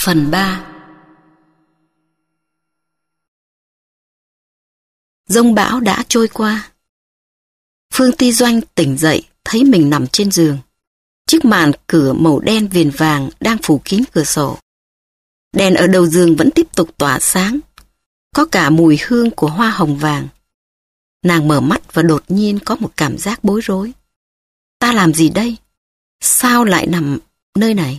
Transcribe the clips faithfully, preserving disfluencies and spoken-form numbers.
Phần ba. Giông bão đã trôi qua. Phương Ti Doanh tỉnh dậy, thấy mình nằm trên giường. Chiếc màn cửa màu đen viền vàng đang phủ kín cửa sổ. Đèn ở đầu giường vẫn tiếp tục tỏa sáng, có cả mùi hương của hoa hồng vàng. Nàng mở mắt và đột nhiên có một cảm giác bối rối. Ta làm gì đây? Sao lại nằm nơi này?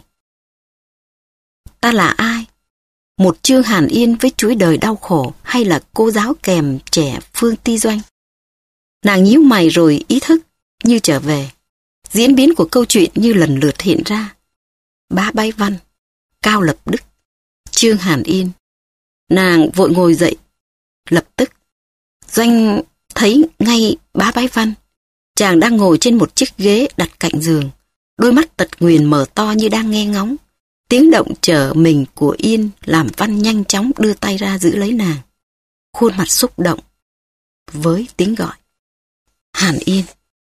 Ta là ai? Một Trương Hàn Yên với chuỗi đời đau khổ, hay là cô giáo kèm trẻ Phương Ti Doanh? Nàng nhíu mày rồi ý thức như trở về. Diễn biến của câu chuyện như lần lượt hiện ra. Bá Bái Văn, Cao Lập Đức, Trương Hàn Yên. Nàng vội ngồi dậy. Lập tức Doanh thấy ngay Bá Bái Văn. Chàng đang ngồi trên một chiếc ghế đặt cạnh giường, đôi mắt tật nguyền mở to như đang nghe ngóng. Tiếng động trở mình của Yên làm Văn nhanh chóng đưa tay ra giữ lấy nàng. Khuôn mặt xúc động với tiếng gọi. Hàn Yên.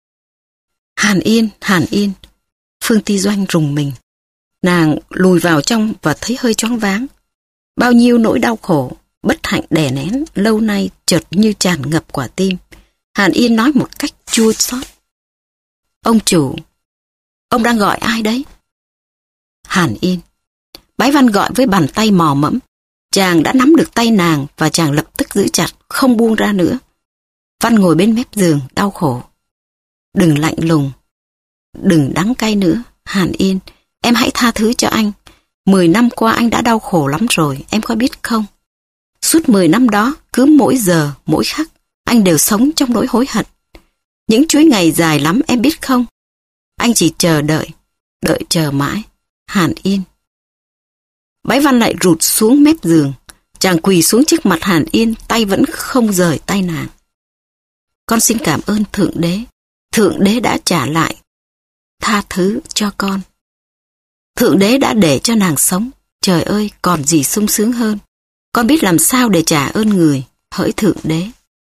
Hàn Yên, Hàn Yên. Phương Ti Doanh rùng mình. Nàng lùi vào trong và thấy hơi choáng váng. Bao nhiêu nỗi đau khổ, bất hạnh đè nén lâu nay chợt như tràn ngập quả tim. Hàn Yên nói một cách chua xót. Ông chủ, ông đang gọi ai đấy? Hàn Yên. Bái Văn gọi với bàn tay mò mẫm. Chàng đã nắm được tay nàng và chàng lập tức giữ chặt, không buông ra nữa. Văn ngồi bên mép giường, đau khổ. Đừng lạnh lùng, đừng đắng cay nữa. Hàn Yên, em hãy tha thứ cho anh. Mười năm qua anh đã đau khổ lắm rồi, em có biết không? Suốt mười năm đó, cứ mỗi giờ, mỗi khắc, anh đều sống trong nỗi hối hận. Những chuỗi ngày dài lắm, em biết không? Anh chỉ chờ đợi, đợi chờ mãi. Hàn Yên. Bái Văn lại rụt xuống mép giường. Chàng quỳ xuống trước mặt Hàn Yên, tay vẫn không rời tay nàng. Con xin cảm ơn Thượng Đế. Thượng Đế đã trả lại, tha thứ cho con. Thượng Đế đã để cho nàng sống. Trời ơi, còn gì sung sướng hơn. Con biết làm sao để trả ơn người, hỡi Thượng Đế.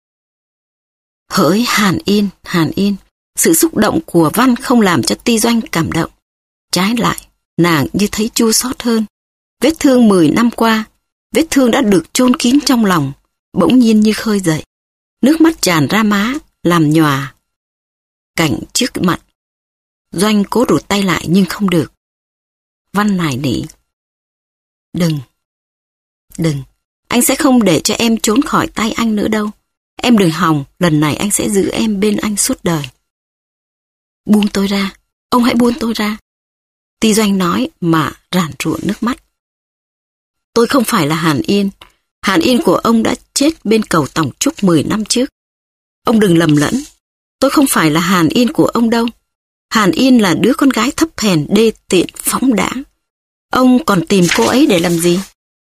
Hỡi Hàn Yên, Hàn Yên. Sự xúc động của Văn không làm cho Ti Doanh cảm động. Trái lại, nàng như thấy chua xót hơn. Vết thương mười năm qua, vết thương đã được chôn kín trong lòng, bỗng nhiên như khơi dậy. Nước mắt tràn ra má, làm nhòa cảnh trước mặt. Doanh cố rụt tay lại nhưng không được. Văn nài nỉ. Đừng, đừng, anh sẽ không để cho em trốn khỏi tay anh nữa đâu. Em đừng hòng, lần này anh sẽ giữ em bên anh suốt đời. Buông tôi ra, ông hãy buông tôi ra. Ti Doanh nói mà ràn rụa nước mắt. Tôi không phải là Hàn Yên. Hàn Yên của ông đã chết bên cầu Tòng Trúc mười năm trước. Ông đừng lầm lẫn. Tôi không phải là Hàn Yên của ông đâu. Hàn Yên là đứa con gái thấp hèn, đê tiện, phóng đãng. Ông còn tìm cô ấy để làm gì?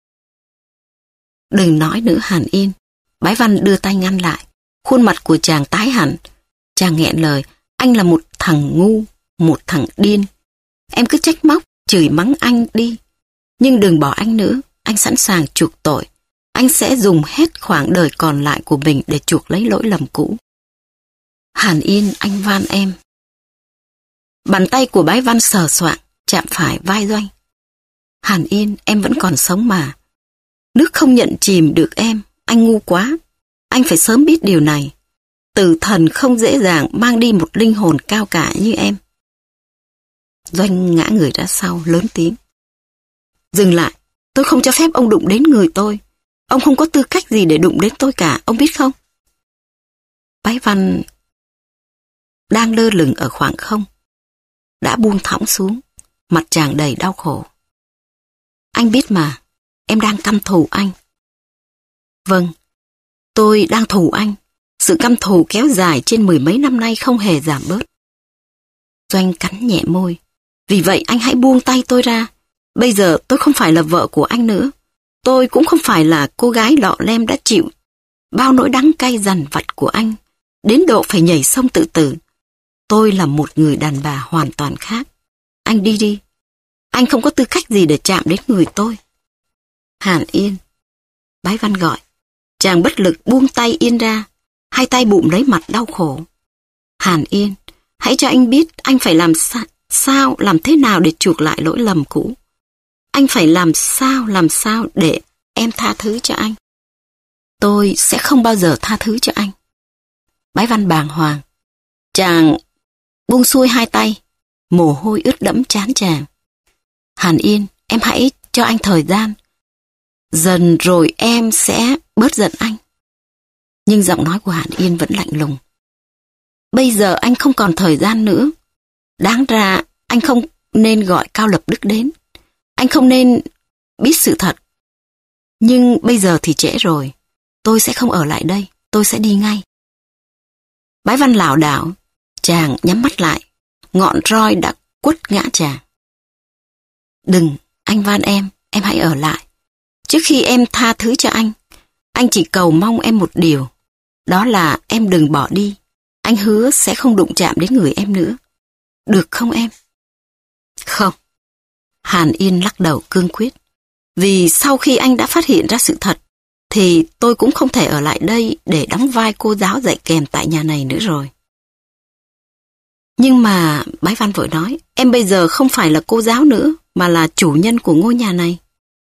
Đừng nói nữa Hàn Yên. Bái Văn đưa tay ngăn lại. Khuôn mặt của chàng tái hẳn. Chàng nghẹn lời. Anh là một thằng ngu, một thằng điên. Em cứ trách móc, chửi mắng anh đi. Nhưng đừng bỏ anh nữa. Anh sẵn sàng chuộc tội. Anh sẽ dùng hết khoảng đời còn lại của mình để chuộc lấy lỗi lầm cũ. Hàn Yên, anh van em. Bàn tay của Bái Văn sờ soạng, chạm phải vai Doanh. Hàn Yên, em vẫn còn sống mà. Nước không nhận chìm được em. Anh ngu quá. Anh phải sớm biết điều này. Tử thần không dễ dàng mang đi một linh hồn cao cả như em. Doanh ngã người ra sau, lớn tiếng. Dừng lại. Tôi không cho phép ông đụng đến người tôi. Ông không có tư cách gì để đụng đến tôi cả, ông biết không? Bái Văn đang lơ lửng ở khoảng không, đã buông thõng xuống, mặt chàng đầy đau khổ. Anh biết mà, em đang căm thù anh. Vâng, tôi đang thù anh. Sự căm thù kéo dài trên mười mấy năm nay không hề giảm bớt. Doanh cắn nhẹ môi. Vì vậy anh hãy buông tay tôi ra. Bây giờ tôi không phải là vợ của anh nữa. Tôi cũng không phải là cô gái lọ lem đã chịu bao nỗi đắng cay dằn vặt của anh, đến độ phải nhảy sông tự tử. Tôi là một người đàn bà hoàn toàn khác. Anh đi đi. Anh không có tư cách gì để chạm đến người tôi. Hàn Yên. Bái Văn gọi. Chàng bất lực buông tay Yên ra, hai tay bụm lấy mặt đau khổ. Hàn Yên, hãy cho anh biết anh phải làm sa- sao, làm thế nào để chuộc lại lỗi lầm cũ. anh phải làm sao, làm sao để em tha thứ cho anh. Tôi sẽ không bao giờ tha thứ cho anh. Bái Văn bàng hoàng. Chàng buông xuôi hai tay, mồ hôi ướt đẫm trán chàng. Hàn Yên, em hãy cho anh thời gian. Dần rồi em sẽ bớt giận anh. Nhưng giọng nói của Hàn Yên vẫn lạnh lùng. Bây giờ anh không còn thời gian nữa. Đáng ra anh không nên gọi Cao Lập Đức đến. Anh không nên biết sự thật. Nhưng bây giờ thì trễ rồi. Tôi sẽ không ở lại đây. Tôi sẽ đi ngay. Bái Văn lảo đảo. Chàng nhắm mắt lại. Ngọn roi đã quất ngã chàng. Đừng, anh van em. Em hãy ở lại. Trước khi em tha thứ cho anh, anh chỉ cầu mong em một điều. Đó là em đừng bỏ đi. Anh hứa sẽ không đụng chạm đến người em nữa. Được không em? Không. Hàn Yên lắc đầu cương quyết. Vì sau khi anh đã phát hiện ra sự thật, thì tôi cũng không thể ở lại đây để đóng vai cô giáo dạy kèm tại nhà này nữa rồi. Nhưng mà, Bái Văn vội nói, em bây giờ không phải là cô giáo nữa, mà là chủ nhân của ngôi nhà này.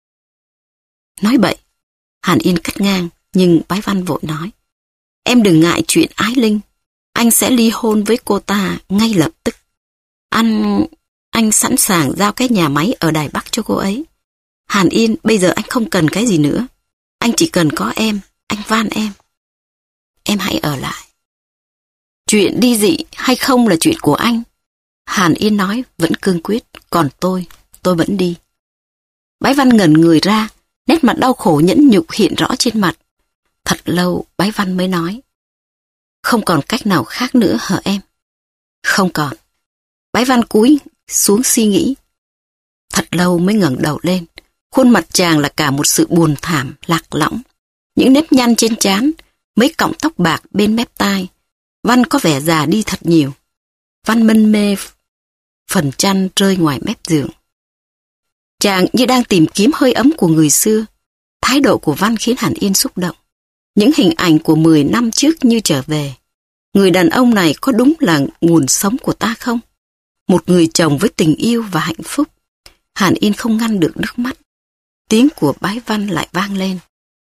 Nói bậy. Hàn Yên cắt ngang, nhưng Bái Văn vội nói, em đừng ngại chuyện Ái Linh. Anh sẽ ly hôn với cô ta ngay lập tức. Anh... Anh sẵn sàng giao cái nhà máy ở Đài Bắc cho cô ấy. Hàn Yên, bây giờ anh không cần cái gì nữa. Anh chỉ cần có em, anh van em. Em hãy ở lại. Chuyện đi dị hay không là chuyện của anh. Hàn Yên nói vẫn cương quyết, còn tôi, tôi vẫn đi. Bái Văn ngẩn người ra, nét mặt đau khổ nhẫn nhục hiện rõ trên mặt. Thật lâu Bái Văn mới nói, không còn cách nào khác nữa hả em? Không còn. Bái Văn cúi xuống suy nghĩ. Thật lâu mới ngẩng đầu lên. Khuôn mặt chàng là cả một sự buồn thảm, lạc lõng. Những nếp nhăn trên trán, mấy cọng tóc bạc bên mép tai. Văn có vẻ già đi thật nhiều. Văn mân mê, phần chăn rơi ngoài mép giường. Chàng như đang tìm kiếm hơi ấm của người xưa. Thái độ của Văn khiến Hàn Yên xúc động. Những hình ảnh của mười năm trước như trở về. Người đàn ông này có đúng là nguồn sống của ta không? Một người chồng với tình yêu và hạnh phúc. Hàn Yên không ngăn được nước mắt. Tiếng của Bái Văn lại vang lên.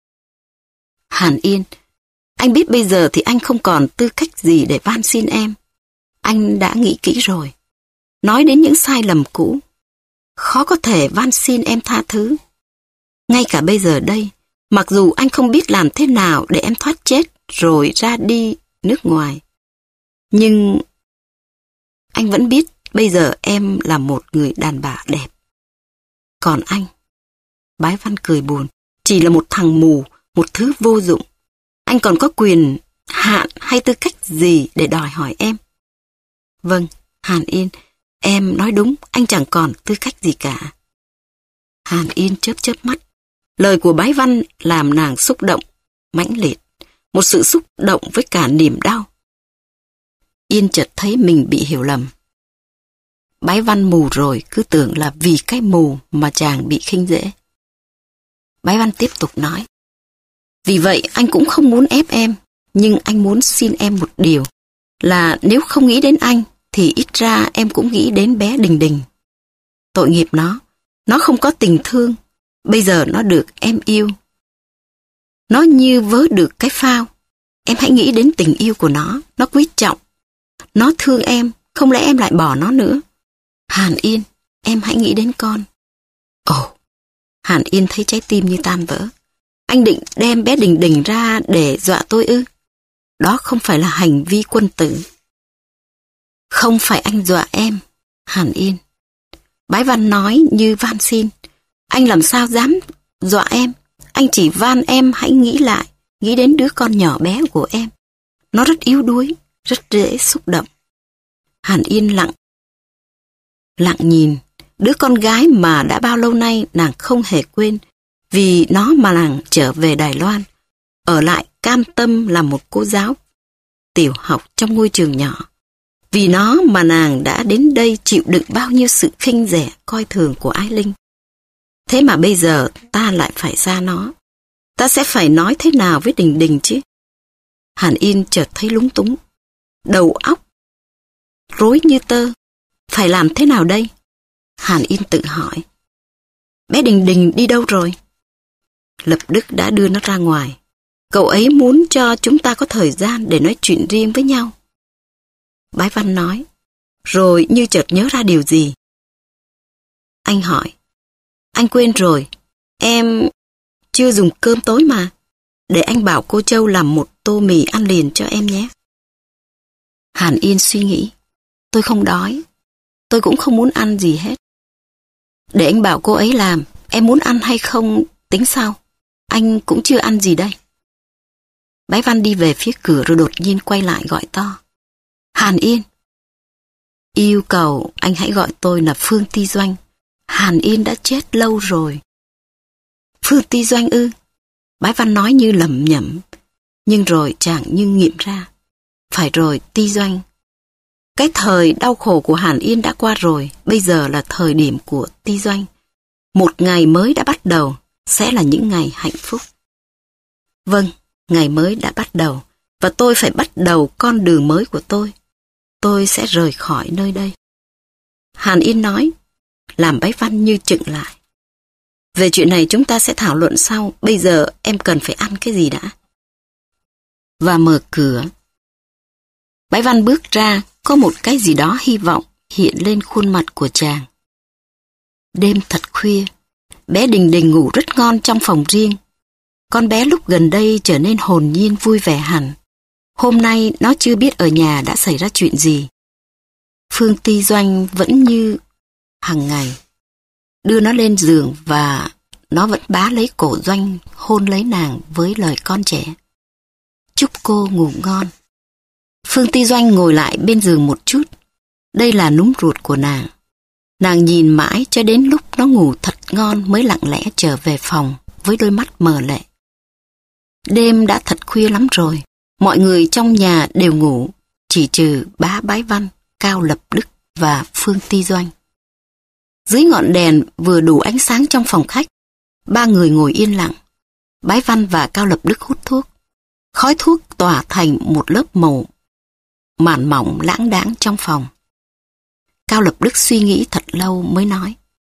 Hàn Yên, anh biết bây giờ thì anh không còn tư cách gì để van xin em. Anh đã nghĩ kỹ rồi. Nói đến những sai lầm cũ, khó có thể van xin em tha thứ. Ngay cả bây giờ đây, mặc dù anh không biết làm thế nào để em thoát chết rồi ra đi nước ngoài, nhưng anh vẫn biết bây giờ em là một người đàn bà đẹp. Còn anh, Bái Văn cười buồn, chỉ là một thằng mù, một thứ vô dụng. Anh còn có quyền hạn hay tư cách gì để đòi hỏi em? Vâng, Hàn Yên, em nói đúng, anh chẳng còn tư cách gì cả. Hàn Yên chớp chớp mắt. Lời của Bái Văn làm nàng xúc động, mãnh liệt. Một sự xúc động với cả niềm đau. Yên chợt thấy mình bị hiểu lầm. Bái Văn mù rồi, cứ tưởng là vì cái mù mà chàng bị khinh dễ. Bái Văn tiếp tục nói. Vì vậy anh cũng không muốn ép em, nhưng anh muốn xin em một điều, là nếu không nghĩ đến anh, thì ít ra em cũng nghĩ đến bé Đình Đình. Tội nghiệp nó, nó không có tình thương, bây giờ nó được em yêu. Nó như vớ được cái phao, em hãy nghĩ đến tình yêu của nó, nó quý trọng. Nó thương em, không lẽ em lại bỏ nó nữa? Hàn Yên, em hãy nghĩ đến con. Ồ, Hàn Yên thấy trái tim như tan vỡ. Anh định đem bé Đình Đình ra để dọa tôi ư? Đó không phải là hành vi quân tử. Không phải anh dọa em, Hàn Yên. Bái Văn nói như van xin. Anh làm sao dám dọa em? Anh chỉ van em hãy nghĩ lại, nghĩ đến đứa con nhỏ bé của em. Nó rất yếu đuối, rất dễ xúc động. Hàn Yên lặng. Lặng nhìn, đứa con gái mà đã bao lâu nay nàng không hề quên, vì nó mà nàng trở về Đài Loan, ở lại cam tâm làm một cô giáo tiểu học trong ngôi trường nhỏ. Vì nó mà nàng đã đến đây chịu đựng bao nhiêu sự khinh rẻ, coi thường của Ái Linh. Thế mà bây giờ ta lại phải xa nó. Ta sẽ phải nói thế nào với Đình Đình chứ? Hàn Yên chợt thấy lúng túng. Đầu óc rối như tơ. Phải làm thế nào đây? Hàn Yên tự hỏi. Bé Đình Đình đi đâu rồi? Lập Đức đã đưa nó ra ngoài. Cậu ấy muốn cho chúng ta có thời gian để nói chuyện riêng với nhau. Bái Văn nói, rồi như chợt nhớ ra điều gì. Anh hỏi, anh quên rồi, em chưa dùng cơm tối mà. Để anh bảo cô Châu làm một tô mì ăn liền cho em nhé. Hàn Yên suy nghĩ, tôi không đói, tôi cũng không muốn ăn gì hết. Để anh bảo cô ấy làm, em muốn ăn hay không tính sau. Anh cũng chưa ăn gì đây. Bái Văn đi về phía cửa rồi đột nhiên quay lại gọi to. Hàn Yên. Yêu cầu anh hãy gọi tôi là Phương Ti Doanh. Hàn Yên đã chết lâu rồi. Phương Ti Doanh ư? Bái Văn nói như lẩm nhẩm, nhưng rồi chàng như nghiệm ra. Phải rồi, Ti Doanh. Cái thời đau khổ của Hàn Yên đã qua rồi, bây giờ là thời điểm của Ti Doanh. Một ngày mới đã bắt đầu, sẽ là những ngày hạnh phúc. Vâng, ngày mới đã bắt đầu, và tôi phải bắt đầu con đường mới của tôi. Tôi sẽ rời khỏi nơi đây. Hàn Yên nói, làm Bái Văn như chững lại. Về chuyện này chúng ta sẽ thảo luận sau, bây giờ em cần phải ăn cái gì đã. Và mở cửa. Bái Văn bước ra, có một cái gì đó hy vọng hiện lên khuôn mặt của chàng. Đêm thật khuya, bé Đình Đình ngủ rất ngon trong phòng riêng. Con bé lúc gần đây trở nên hồn nhiên vui vẻ hẳn. Hôm nay nó chưa biết ở nhà đã xảy ra chuyện gì. Phương Ti Doanh vẫn như hàng ngày, đưa nó lên giường và nó vẫn bá lấy cổ Doanh, hôn lấy nàng với lời con trẻ. Chúc cô ngủ ngon. Phương Ti Doanh ngồi lại bên giường một chút. Đây là núm ruột của nàng. Nàng nhìn mãi cho đến lúc nó ngủ thật ngon mới lặng lẽ trở về phòng với đôi mắt mờ lệ. Đêm đã thật khuya lắm rồi. Mọi người trong nhà đều ngủ, chỉ trừ bá Bái Văn, Cao Lập Đức và Phương Ti Doanh. Dưới ngọn đèn vừa đủ ánh sáng trong phòng khách, ba người ngồi yên lặng. Bái Văn và Cao Lập Đức hút thuốc. Khói thuốc tỏa thành một lớp màu màn mỏng lãng đãng trong phòng. Cao Lập Đức suy nghĩ thật lâu mới nói.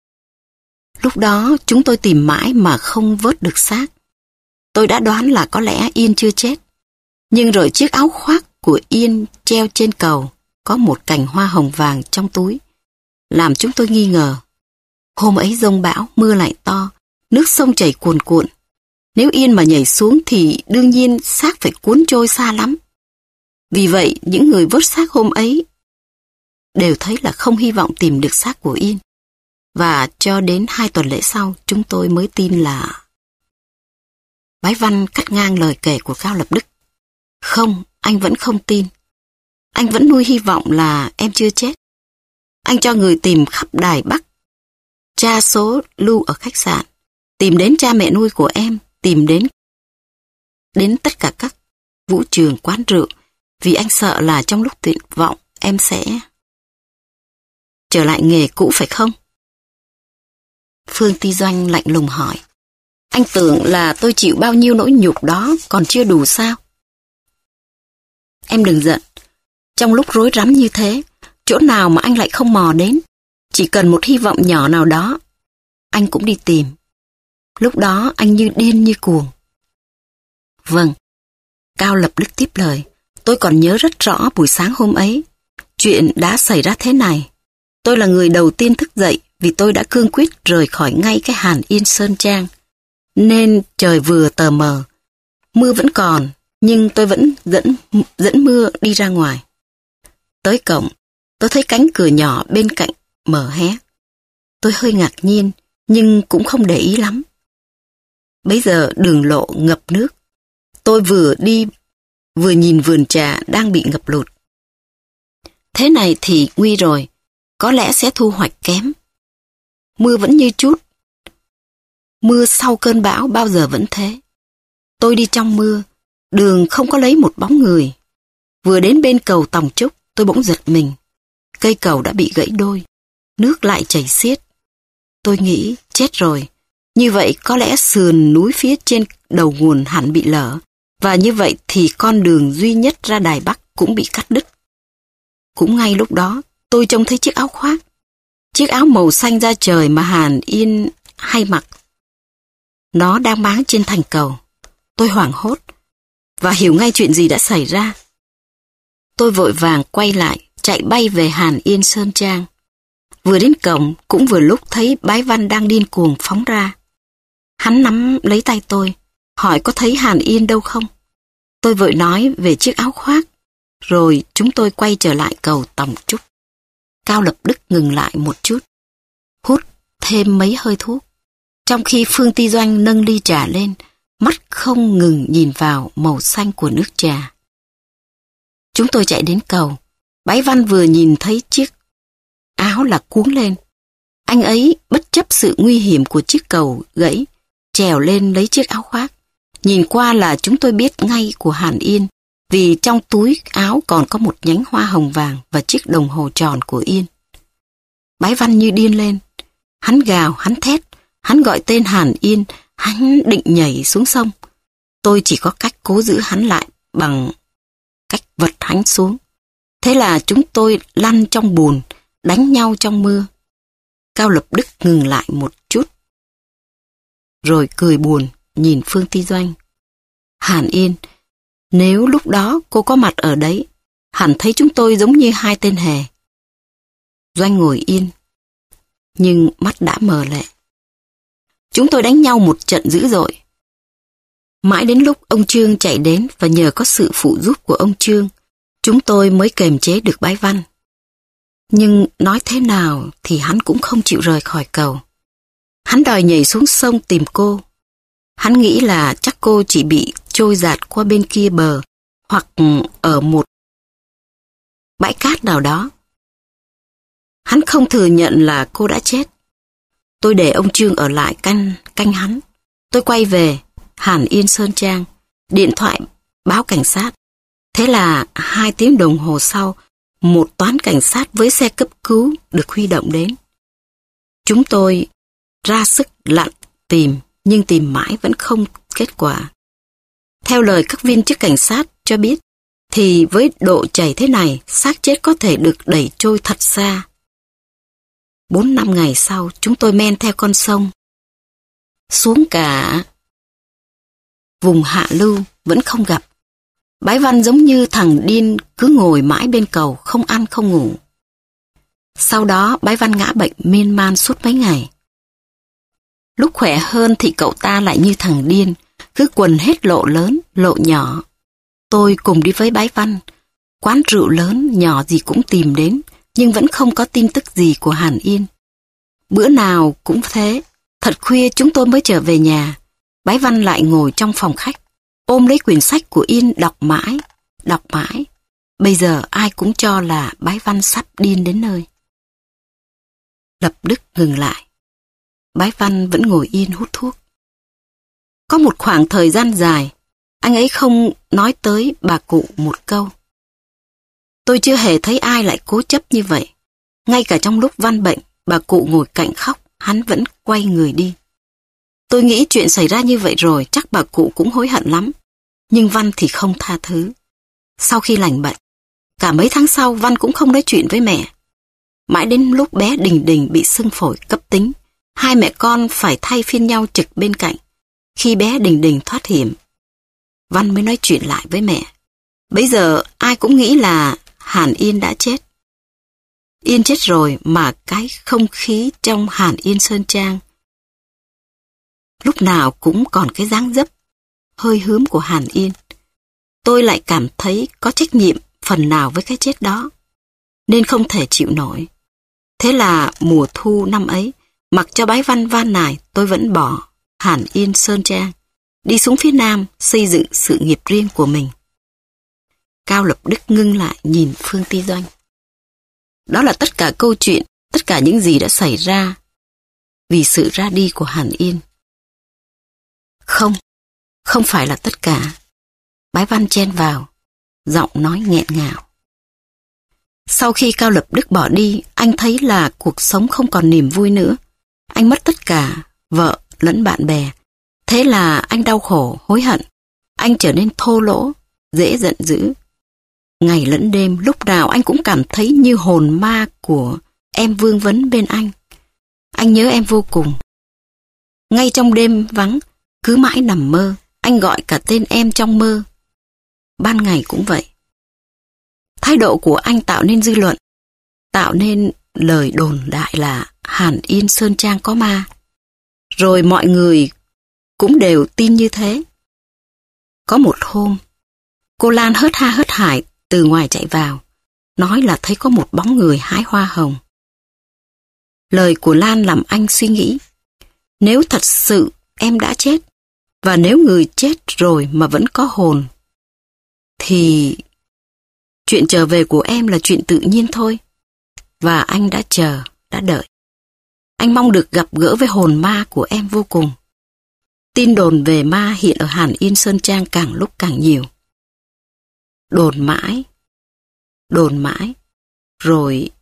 Lúc đó chúng tôi tìm mãi mà không vớt được xác. Tôi đã đoán là có lẽ Yên chưa chết. Nhưng rồi chiếc áo khoác của Yên treo trên cầu có một cành hoa hồng vàng trong túi, làm chúng tôi nghi ngờ. Hôm ấy giông bão, mưa lại to, nước sông chảy cuồn cuộn. Nếu Yên mà nhảy xuống thì đương nhiên xác phải cuốn trôi xa lắm. Vì vậy, những người vớt xác hôm ấy đều thấy là không hy vọng tìm được xác của Yên. Và cho đến hai tuần lễ sau, chúng tôi mới tin là... Bái Văn cắt ngang lời kể của Cao Lập Đức. Không, anh vẫn không tin. Anh vẫn nuôi hy vọng là em chưa chết. Anh cho người tìm khắp Đài Bắc, tra số lưu ở khách sạn, tìm đến cha mẹ nuôi của em, tìm đến đến tất cả các vũ trường, quán rượu, vì anh sợ là trong lúc tuyệt vọng em sẽ trở lại nghề cũ phải không? Phương Ti Doanh lạnh lùng hỏi. Anh tưởng là tôi chịu bao nhiêu nỗi nhục đó còn chưa đủ sao? Em đừng giận. Trong lúc rối rắm như thế, chỗ nào mà anh lại không mò đến? Chỉ cần một hy vọng nhỏ nào đó, anh cũng đi tìm. Lúc đó anh như điên như cuồng. Vâng. Cao Lập Đức tiếp lời. Tôi còn nhớ rất rõ buổi sáng hôm ấy. Chuyện đã xảy ra thế này. Tôi là người đầu tiên thức dậy vì tôi đã cương quyết rời khỏi ngay cái Hàn Yên Sơn Trang. Nên trời vừa tờ mờ. Mưa vẫn còn, nhưng tôi vẫn dẫn, dẫn mưa đi ra ngoài. Tới cổng, tôi thấy cánh cửa nhỏ bên cạnh mở hé. Tôi hơi ngạc nhiên, nhưng cũng không để ý lắm. Bấy giờ đường lộ ngập nước. Tôi vừa đi, vừa nhìn vườn trà đang bị ngập lụt. Thế này thì nguy rồi, có lẽ sẽ thu hoạch kém. Mưa vẫn như chút. Mưa sau cơn bão bao giờ vẫn thế. Tôi đi trong mưa, đường không có lấy một bóng người. Vừa đến bên cầu Tòng Trúc, tôi bỗng giật mình. Cây cầu đã bị gãy đôi, nước lại chảy xiết. Tôi nghĩ, chết rồi. Như vậy có lẽ sườn núi phía trên đầu nguồn hẳn bị lở, và như vậy thì con đường duy nhất ra Đài Bắc cũng bị cắt đứt. Cũng ngay lúc đó, tôi trông thấy chiếc áo khoác. Chiếc áo màu xanh da trời mà Hàn Yên hay mặc. Nó đang báng trên thành cầu. Tôi hoảng hốt và hiểu ngay chuyện gì đã xảy ra. Tôi vội vàng quay lại, chạy bay về Hàn Yên Sơn Trang. Vừa đến cổng cũng vừa lúc thấy Bái Văn đang điên cuồng phóng ra. Hắn nắm lấy tay tôi, hỏi có thấy Hàn Yên đâu không. Tôi vội nói về chiếc áo khoác, rồi chúng tôi quay trở lại cầu Tòng Trúc. Cao Lập Đức ngừng lại một chút, hút thêm mấy hơi thuốc, trong khi Phương Ti Doanh nâng ly trà lên, mắt không ngừng nhìn vào màu xanh của nước trà. Chúng tôi chạy đến cầu. Bái Văn vừa nhìn thấy chiếc áo là cuống lên. Anh ấy bất chấp sự nguy hiểm của chiếc cầu gãy, trèo lên lấy chiếc áo khoác. Nhìn qua là chúng tôi biết ngay của Hàn Yên, vì trong túi áo còn có một nhánh hoa hồng vàng và chiếc đồng hồ tròn của Yên. Bái Văn như điên lên. Hắn gào, hắn thét, hắn gọi tên Hàn Yên, hắn định nhảy xuống sông. Tôi chỉ có cách cố giữ hắn lại bằng cách vật hắn xuống. Thế là chúng tôi lăn trong bùn, đánh nhau trong mưa. Cao Lập Đức ngừng lại một chút, rồi cười buồn nhìn Phương Ti Doanh. Hàn Yên, nếu lúc đó cô có mặt ở đấy, hẳn thấy chúng tôi giống như hai tên hề. Doanh ngồi yên, nhưng mắt đã mờ lệ. Chúng tôi đánh nhau một trận dữ dội. Mãi đến lúc ông Trương chạy đến và nhờ có sự phụ giúp của ông Trương, chúng tôi mới kềm chế được Bái Văn. Nhưng nói thế nào thì hắn cũng không chịu rời khỏi cầu. Hắn đòi nhảy xuống sông tìm cô. Hắn nghĩ là chắc cô chỉ bị trôi dạt qua bên kia bờ hoặc ở một bãi cát nào đó. Hắn không thừa nhận là cô đã chết. Tôi để ông Trương ở lại canh, canh hắn. Tôi quay về Hàn Yên Sơn Trang, điện thoại báo cảnh sát. Thế là hai tiếng đồng hồ sau, một toán cảnh sát với xe cấp cứu được huy động đến. Chúng tôi ra sức lặn tìm, nhưng tìm mãi vẫn không kết quả. Theo lời các viên chức cảnh sát cho biết, thì với độ chảy thế này, xác chết có thể được đẩy trôi thật xa. Bốn năm ngày sau, chúng tôi men theo con sông xuống cả vùng hạ lưu vẫn không gặp. Bái Văn giống như thằng điên cứ ngồi mãi bên cầu, không ăn không ngủ. Sau đó Bái Văn ngã bệnh miên man suốt mấy ngày. Lúc khỏe hơn thì cậu ta lại như thằng điên, cứ quần hết lộ lớn, lộ nhỏ. Tôi cùng đi với Bái Văn, quán rượu lớn, nhỏ gì cũng tìm đến, nhưng vẫn không có tin tức gì của Hàn Yên. Bữa nào cũng thế, thật khuya chúng tôi mới trở về nhà. Bái Văn lại ngồi trong phòng khách, ôm lấy quyển sách của Yên đọc mãi, đọc mãi. Bây giờ ai cũng cho là Bái Văn sắp điên đến nơi. Lập Đức ngừng lại. Bái Văn vẫn ngồi yên hút thuốc. Có một khoảng thời gian dài, anh ấy không nói tới bà cụ một câu. Tôi chưa hề thấy ai lại cố chấp như vậy. Ngay cả trong lúc Văn bệnh, bà cụ ngồi cạnh khóc, hắn vẫn quay người đi. Tôi nghĩ chuyện xảy ra như vậy rồi, chắc bà cụ cũng hối hận lắm. Nhưng Văn thì không tha thứ. Sau khi lành bệnh, cả mấy tháng sau Văn cũng không nói chuyện với mẹ. Mãi đến lúc bé Đình Đình bị sưng phổi cấp tính, hai mẹ con phải thay phiên nhau trực bên cạnh. Khi bé Đình Đình thoát hiểm, Văn mới nói chuyện lại với mẹ. Bây giờ ai cũng nghĩ là Hàn Yên đã chết. Yên chết rồi mà cái không khí trong Hàn Yên Sơn Trang lúc nào cũng còn cái dáng dấp hơi hướm của Hàn Yên. Tôi lại cảm thấy có trách nhiệm phần nào với cái chết đó, nên không thể chịu nổi. Thế là mùa thu năm ấy, mặc cho Bái Văn van nài, tôi vẫn bỏ Hàn Yên Sơn Trang, đi xuống phía Nam xây dựng sự nghiệp riêng của mình. Cao Lập Đức ngưng lại nhìn Phương Ti Doanh. Đó là tất cả câu chuyện, tất cả những gì đã xảy ra vì sự ra đi của Hàn Yên. Không, không phải là tất cả. Bái Văn chen vào, giọng nói nghẹn ngào. Sau khi Cao Lập Đức bỏ đi, anh thấy là cuộc sống không còn niềm vui nữa. Anh mất tất cả, vợ lẫn bạn bè. Thế là anh đau khổ, hối hận. Anh trở nên thô lỗ, dễ giận dữ. Ngày lẫn đêm, lúc nào anh cũng cảm thấy như hồn ma của em vương vấn bên anh. Anh nhớ em vô cùng. Ngay trong đêm vắng, cứ mãi nằm mơ, anh gọi cả tên em trong mơ. Ban ngày cũng vậy. Thái độ của anh tạo nên dư luận, tạo nên lời đồn đại là Hàn Yên Sơn Trang có ma. Rồi mọi người cũng đều tin như thế. Có một hôm, cô Lan hớt ha hớt hải từ ngoài chạy vào, nói là thấy có một bóng người hái hoa hồng. Lời của Lan làm anh suy nghĩ, nếu thật sự em đã chết, và nếu người chết rồi mà vẫn có hồn, thì chuyện trở về của em là chuyện tự nhiên thôi. Và anh đã chờ, đã đợi. Anh mong được gặp gỡ với hồn ma của em vô cùng. Tin đồn về ma hiện ở Hàn Yên Sơn Trang càng lúc càng nhiều. Đồn mãi, đồn mãi, rồi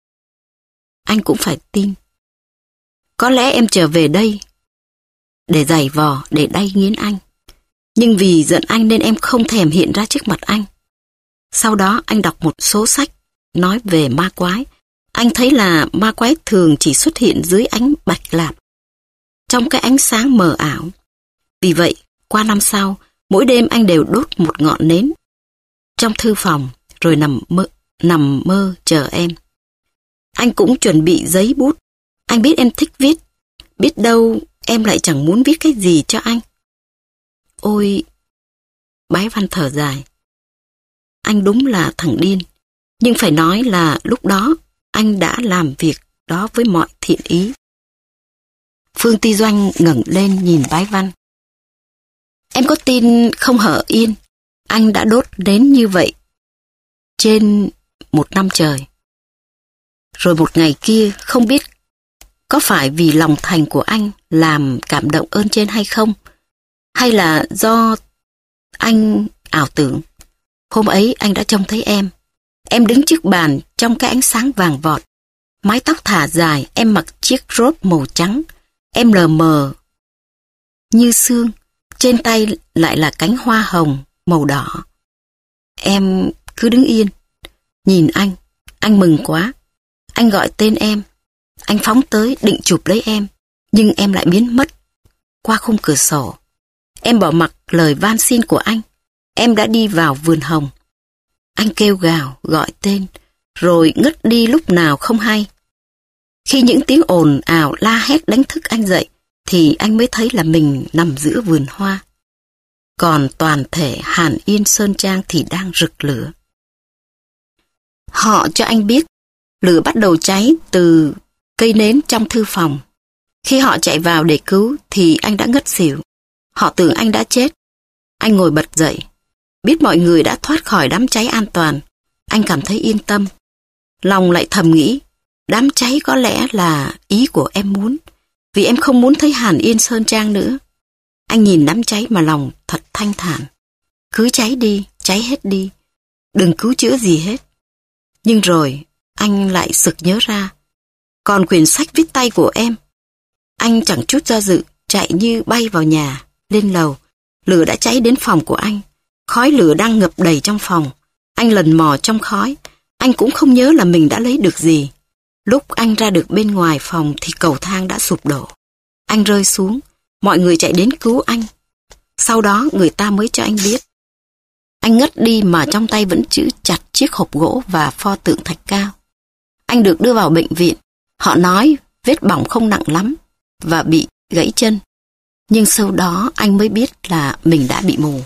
anh cũng phải tin. Có lẽ em trở về đây để giày vò, để đay nghiến anh. Nhưng vì giận anh nên em không thèm hiện ra trước mặt anh. Sau đó anh đọc một số sách nói về ma quái. Anh thấy là ma quái thường chỉ xuất hiện dưới ánh bạch lạp, trong cái ánh sáng mờ ảo. Vì vậy, qua năm sau, mỗi đêm anh đều đốt một ngọn nến trong thư phòng, rồi nằm mơ, nằm mơ chờ em. Anh cũng chuẩn bị giấy bút. Anh biết em thích viết. Biết đâu em lại chẳng muốn viết cái gì cho anh. Ôi, Bái Văn thở dài. Anh đúng là thằng điên. Nhưng phải nói là lúc đó anh đã làm việc đó với mọi thiện ý. Phương Ti Doanh ngẩng lên nhìn Bái Văn. Em có tin không hở Yên, anh đã đốt đến như vậy trên một năm trời. Rồi một ngày kia không biết có phải vì lòng thành của anh làm cảm động ơn trên hay không, hay là do anh ảo tưởng. Hôm ấy anh đã trông thấy em. Em đứng trước bàn trong cái ánh sáng vàng vọt. Mái tóc thả dài, em mặc chiếc rốt màu trắng. Em lờ mờ như sương. Trên tay lại là cánh hoa hồng màu đỏ. Em cứ đứng yên, nhìn anh. Anh mừng quá. Anh gọi tên em. Anh phóng tới định chụp lấy em. Nhưng em lại biến mất qua khung cửa sổ. Em bỏ mặc lời van xin của anh. Em đã đi vào vườn hồng. Anh kêu gào, gọi tên, rồi ngất đi lúc nào không hay. Khi những tiếng ồn ào la hét đánh thức anh dậy, thì anh mới thấy là mình nằm giữa vườn hoa. Còn toàn thể Hàn Yên Sơn Trang thì đang rực lửa. Họ cho anh biết, lửa bắt đầu cháy từ cây nến trong thư phòng. Khi họ chạy vào để cứu thì anh đã ngất xỉu. Họ tưởng anh đã chết. Anh ngồi bật dậy. Biết mọi người đã thoát khỏi đám cháy an toàn, anh cảm thấy yên tâm. Lòng lại thầm nghĩ, đám cháy có lẽ là ý của em muốn, vì em không muốn thấy Hàn Yên Sơn Trang nữa. Anh nhìn đám cháy mà lòng thật thanh thản. Cứ cháy đi, cháy hết đi, đừng cứu chữa gì hết. Nhưng rồi, anh lại sực nhớ ra, còn quyển sách viết tay của em. Anh chẳng chút do dự, chạy như bay vào nhà, lên lầu. Lửa đã cháy đến phòng của anh. Khói lửa đang ngập đầy trong phòng. Anh lần mò trong khói. Anh cũng không nhớ là mình đã lấy được gì. Lúc anh ra được bên ngoài phòng thì cầu thang đã sụp đổ. Anh rơi xuống. Mọi người chạy đến cứu anh. Sau đó người ta mới cho anh biết. Anh ngất đi mà trong tay vẫn giữ chặt chiếc hộp gỗ và pho tượng thạch cao. Anh được đưa vào bệnh viện. Họ nói vết bỏng không nặng lắm và bị gãy chân. Nhưng sau đó anh mới biết là mình đã bị mù.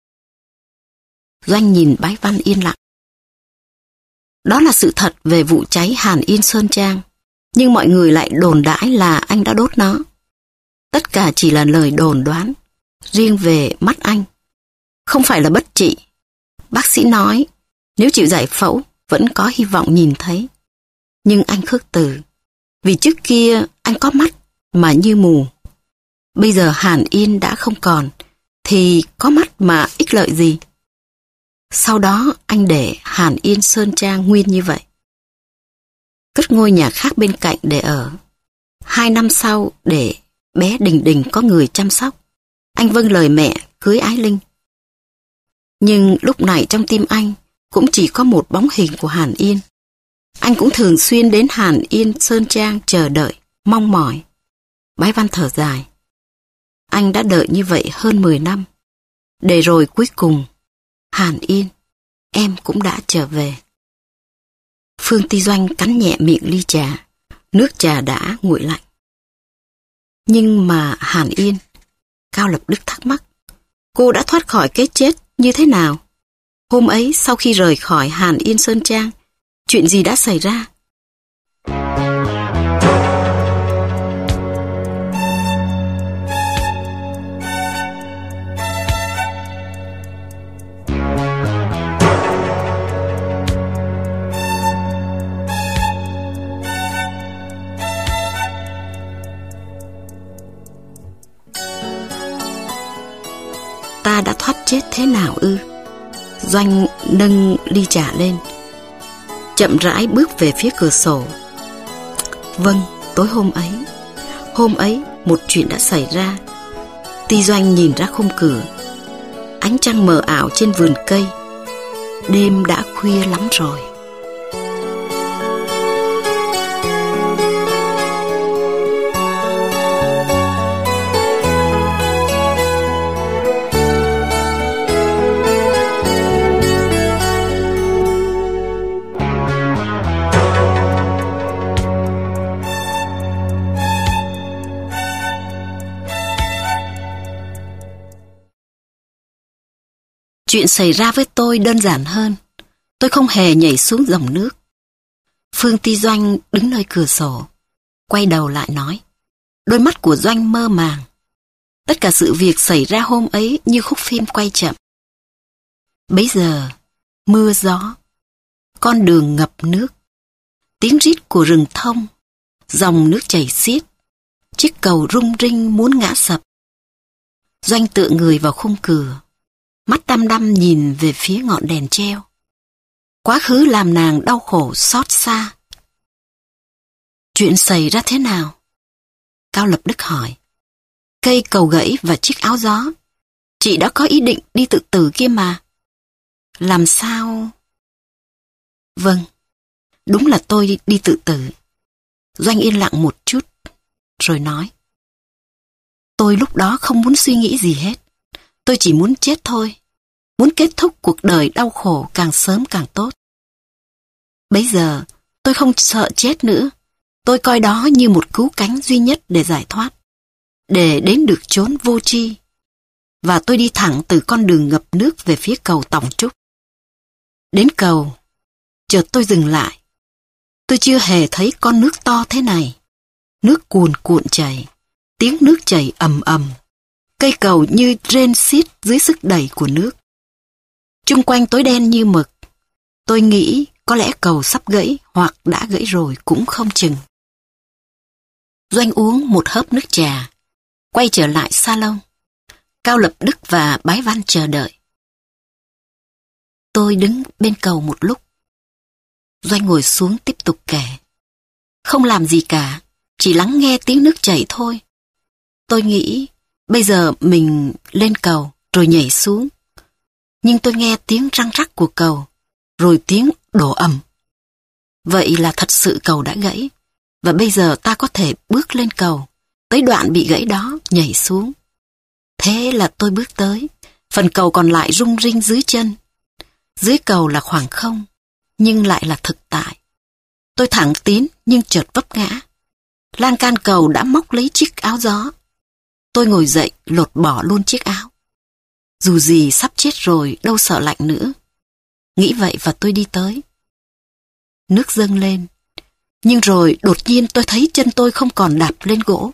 Doanh nhìn Bái Văn yên lặng. Đó là sự thật về vụ cháy Hàn Yên Sơn Trang. Nhưng mọi người lại đồn đãi là anh đã đốt nó. Tất cả chỉ là lời đồn đoán. Riêng về mắt anh, không phải là bất trị. Bác sĩ nói nếu chịu giải phẫu vẫn có hy vọng nhìn thấy. Nhưng anh khước từ. Vì trước kia anh có mắt mà như mù. Bây giờ Hàn Yên đã không còn, thì có mắt mà ích lợi gì? Sau đó anh để Hàn Yên Sơn Trang nguyên như vậy. Cất ngôi nhà khác bên cạnh để ở. Hai năm sau để bé Đình Đình có người chăm sóc. Anh vâng lời mẹ cưới Ái Linh. Nhưng lúc này trong tim anh cũng chỉ có một bóng hình của Hàn Yên. Anh cũng thường xuyên đến Hàn Yên Sơn Trang chờ đợi, mong mỏi. Bái Văn thở dài. anh đã đợi như vậy hơn mười năm. Để rồi cuối cùng, Hàn Yên, em cũng đã trở về. Phương Ti Doanh cắn nhẹ miệng ly trà, nước trà đã nguội lạnh. Nhưng mà Hàn Yên, Cao Lập Đức thắc mắc, cô đã thoát khỏi cái chết như thế nào? Hôm ấy sau khi rời khỏi Hàn Yên Sơn Trang, chuyện gì đã xảy ra? Ta đã thoát chết thế nào ư? Doanh nâng ly trà lên, chậm rãi bước về phía cửa sổ. Vâng, tối hôm ấy, hôm ấy một chuyện đã xảy ra. Ti Doanh nhìn ra khung cửa, ánh trăng mờ ảo trên vườn cây. Đêm đã khuya lắm rồi. Chuyện xảy ra với tôi đơn giản hơn. Tôi không hề nhảy xuống dòng nước. Phương Ti Doanh đứng nơi cửa sổ, quay đầu lại nói. Đôi mắt của Doanh mơ màng. Tất cả sự việc xảy ra hôm ấy như khúc phim quay chậm. Bấy giờ, mưa gió, con đường ngập nước, tiếng rít của rừng thông, dòng nước chảy xiết, chiếc cầu rung rinh muốn ngã sập. Doanh tựa người vào khung cửa, mắt đăm đăm nhìn về phía ngọn đèn treo. Quá khứ làm nàng đau khổ xót xa. Chuyện xảy ra thế nào? Cao Lập Đức hỏi. Cây cầu gãy và chiếc áo gió. Chị đã có ý định đi tự tử kia mà. Làm sao? Vâng, đúng là tôi đi, đi tự tử. Doanh yên lặng một chút, rồi nói. Tôi lúc đó không muốn suy nghĩ gì hết. Tôi chỉ muốn chết thôi. Muốn kết thúc cuộc đời đau khổ càng sớm càng tốt. Bấy giờ, tôi không sợ chết nữa. Tôi coi đó như một cứu cánh duy nhất để giải thoát. Để đến được chốn vô tri. Và tôi đi thẳng từ con đường ngập nước về phía cầu Tòng Trúc. Đến cầu, chợt tôi dừng lại. Tôi chưa hề thấy con nước to thế này. Nước cuồn cuộn chảy, tiếng nước chảy ầm ầm. Cây cầu như rên xiết dưới sức đẩy của nước. Chung quanh tối đen như mực. Tôi nghĩ có lẽ cầu sắp gãy hoặc đã gãy rồi cũng không chừng. Doanh uống một hớp nước trà, quay trở lại salon. Cao Lập Đức và Bái Văn chờ đợi. Tôi đứng bên cầu một lúc. Doanh ngồi xuống tiếp tục kể. Không làm gì cả, chỉ lắng nghe tiếng nước chảy thôi. Tôi nghĩ bây giờ mình lên cầu rồi nhảy xuống. Nhưng tôi nghe tiếng răng rắc của cầu, rồi tiếng đổ ầm. Vậy là thật sự cầu đã gãy, và bây giờ ta có thể bước lên cầu, tới đoạn bị gãy đó nhảy xuống. Thế là tôi bước tới, phần cầu còn lại rung rinh dưới chân. Dưới cầu là khoảng không, nhưng lại là thực tại. Tôi thẳng tiến nhưng chợt vấp ngã. Lan can cầu đã móc lấy chiếc áo gió. Tôi ngồi dậy lột bỏ luôn chiếc áo. Dù gì sắp chết rồi đâu sợ lạnh nữa. Nghĩ vậy và tôi đi tới. Nước dâng lên. Nhưng rồi đột nhiên tôi thấy chân tôi không còn đạp lên gỗ.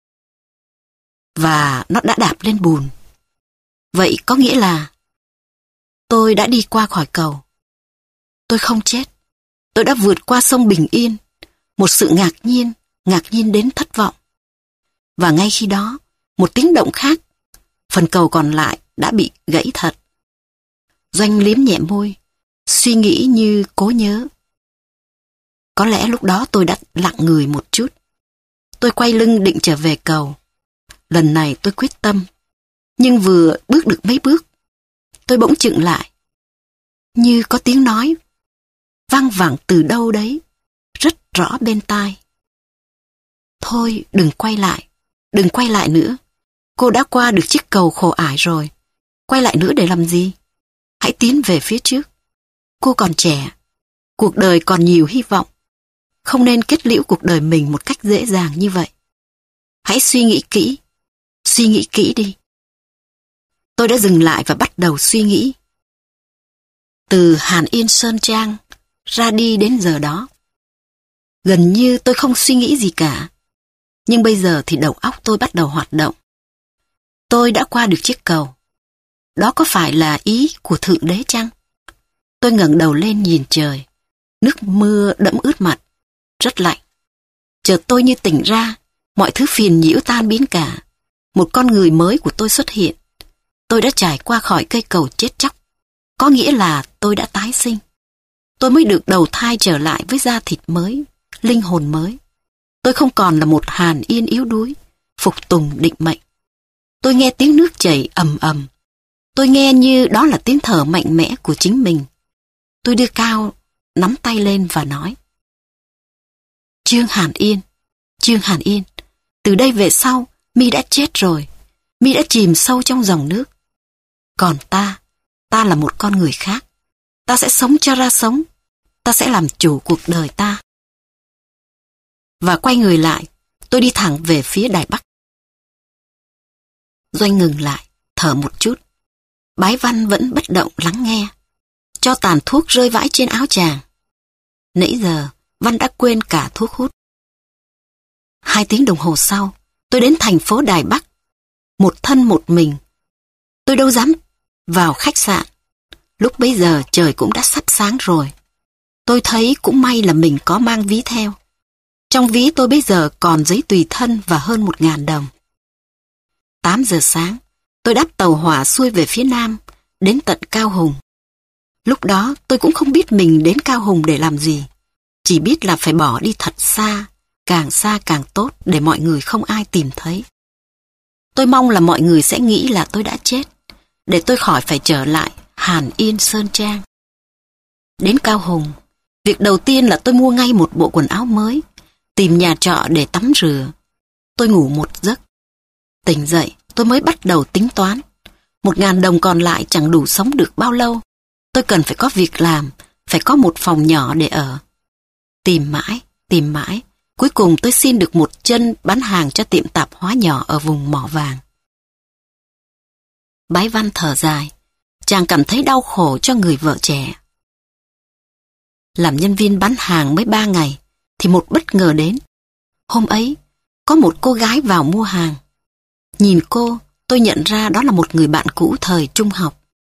Và nó đã đạp lên bùn. Vậy có nghĩa là tôi đã đi qua khỏi cầu. Tôi không chết. Tôi đã vượt qua sông bình yên. Một sự ngạc nhiên, ngạc nhiên đến thất vọng. Và ngay khi đó, một tiếng động khác, phần cầu còn lại đã bị gãy thật. Doanh liếm nhẹ môi, suy nghĩ như cố nhớ. Có lẽ lúc đó tôi đã lặng người một chút. Tôi quay lưng định trở về cầu. Lần này tôi quyết tâm. Nhưng vừa bước được mấy bước, tôi bỗng chững lại. Như có tiếng nói, vang vẳng từ đâu đấy, rất rõ bên tai. Thôi đừng quay lại, đừng quay lại nữa. Cô đã qua được chiếc cầu khổ ải rồi. Quay lại nữa để làm gì? Hãy tiến về phía trước. Cô còn trẻ. Cuộc đời còn nhiều hy vọng. Không nên kết liễu cuộc đời mình một cách dễ dàng như vậy. Hãy suy nghĩ kỹ. Suy nghĩ kỹ đi. Tôi đã dừng lại và bắt đầu suy nghĩ. Từ Hàn Yên Sơn Trang ra đi đến giờ đó, gần như tôi không suy nghĩ gì cả. Nhưng bây giờ thì đầu óc tôi bắt đầu hoạt động. Tôi đã qua được chiếc cầu. Đó có phải là ý của Thượng Đế chăng? Tôi ngẩng đầu lên nhìn trời. Nước mưa đẫm ướt mặt. Rất lạnh. Chợt tôi như tỉnh ra. Mọi thứ phiền nhiễu tan biến cả. Một con người mới của tôi xuất hiện. Tôi đã trải qua khỏi cây cầu chết chóc. Có nghĩa là tôi đã tái sinh. Tôi mới được đầu thai trở lại với da thịt mới, linh hồn mới. Tôi không còn là một Hàn Yên yếu đuối, phục tùng định mệnh. Tôi nghe tiếng nước chảy ầm ầm. Tôi nghe như đó là tiếng thở mạnh mẽ của chính mình. Tôi đưa cao, nắm tay lên và nói. Trương Hàn Yên, Trương Hàn Yên, từ đây về sau, mi đã chết rồi. Mi đã chìm sâu trong dòng nước. Còn ta, ta là một con người khác. Ta sẽ sống cho ra sống. Ta sẽ làm chủ cuộc đời ta. Và quay người lại, tôi đi thẳng về phía Đài Bắc. Doanh ngừng lại, thở một chút. Bái Văn vẫn bất động lắng nghe. Cho tàn thuốc rơi vãi trên áo chàng. Nãy giờ, Văn đã quên cả thuốc hút. Hai tiếng đồng hồ sau, tôi đến thành phố Đài Bắc. Một thân một mình. Tôi đâu dám vào khách sạn. Lúc bấy giờ trời cũng đã sắp sáng rồi. Tôi thấy cũng may là mình có mang ví theo. Trong ví tôi bây giờ còn giấy tùy thân và hơn một ngàn đồng. Tám giờ sáng, tôi đáp tàu hỏa xuôi về phía nam, đến tận Cao Hùng. Lúc đó tôi cũng không biết mình đến Cao Hùng để làm gì. Chỉ biết là phải bỏ đi thật xa, càng xa càng tốt để mọi người không ai tìm thấy. Tôi mong là mọi người sẽ nghĩ là tôi đã chết, để tôi khỏi phải trở lại Hàn Yên Sơn Trang. Đến Cao Hùng, việc đầu tiên là tôi mua ngay một bộ quần áo mới, tìm nhà trọ để tắm rửa. Tôi ngủ một giấc. Tỉnh dậy, tôi mới bắt đầu tính toán. Một ngàn đồng còn lại chẳng đủ sống được bao lâu. Tôi cần phải có việc làm, phải có một phòng nhỏ để ở. Tìm mãi, tìm mãi. Cuối cùng tôi xin được một chân bán hàng cho tiệm tạp hóa nhỏ ở vùng mỏ vàng. Bái Văn thở dài. Chàng cảm thấy đau khổ cho người vợ trẻ. Làm nhân viên bán hàng mới ba ngày, thì một bất ngờ đến. Hôm ấy, có một cô gái vào mua hàng. Nhìn cô, tôi nhận ra đó là một người bạn cũ thời trung học.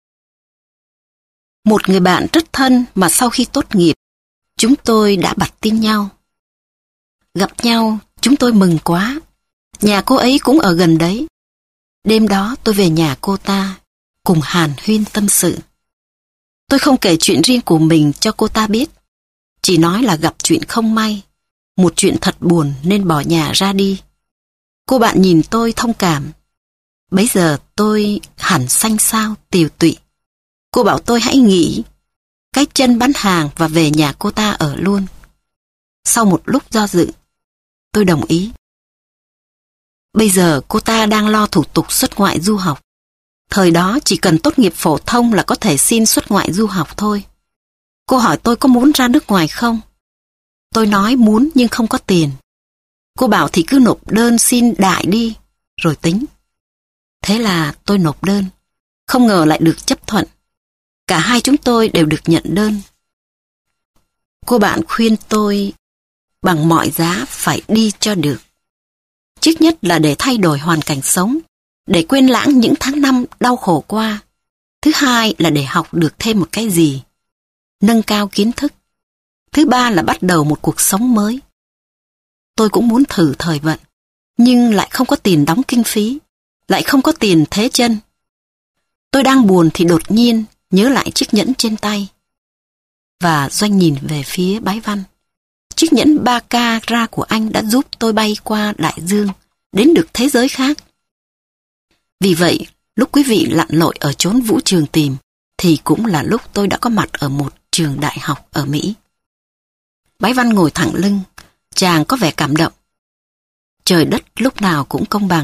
Một người bạn rất thân mà sau khi tốt nghiệp, chúng tôi đã bặt tin nhau. Gặp nhau, chúng tôi mừng quá. Nhà cô ấy cũng ở gần đấy. Đêm đó tôi về nhà cô ta, cùng hàn huyên tâm sự. Tôi không kể chuyện riêng của mình cho cô ta biết. Chỉ nói là gặp chuyện không may, một chuyện thật buồn nên bỏ nhà ra đi. Cô bạn nhìn tôi thông cảm. Bấy giờ tôi hẳn xanh xao, tiều tụy. Cô bảo tôi hãy nghỉ cái chân bán hàng và về nhà cô ta ở luôn. Sau một lúc do dự, tôi đồng ý. Bây giờ cô ta đang lo thủ tục xuất ngoại du học. Thời đó chỉ cần tốt nghiệp phổ thông là có thể xin xuất ngoại du học thôi. Cô hỏi tôi có muốn ra nước ngoài không? Tôi nói muốn nhưng không có tiền. Cô bảo thì cứ nộp đơn xin đại đi, rồi tính. Thế là tôi nộp đơn. Không ngờ lại được chấp thuận. Cả hai chúng tôi đều được nhận đơn. Cô bạn khuyên tôi bằng mọi giá phải đi cho được. Trước nhất là để thay đổi hoàn cảnh sống, để quên lãng những tháng năm đau khổ qua. Thứ hai là để học được thêm một cái gì, nâng cao kiến thức. Thứ ba là bắt đầu một cuộc sống mới. Tôi cũng muốn thử thời vận, nhưng lại không có tiền đóng kinh phí, lại không có tiền thế chân. Tôi đang buồn thì đột nhiên nhớ lại chiếc nhẫn trên tay. Và Doanh nhìn về phía Bái Văn. Chiếc nhẫn ba carat của anh đã giúp tôi bay qua đại dương, đến được thế giới khác. Vì vậy, lúc quý vị lặn lội ở chốn vũ trường tìm, thì cũng là lúc tôi đã có mặt ở một trường đại học ở Mỹ. Bái Văn ngồi thẳng lưng, chàng có vẻ cảm động. Trời đất lúc nào cũng công bằng,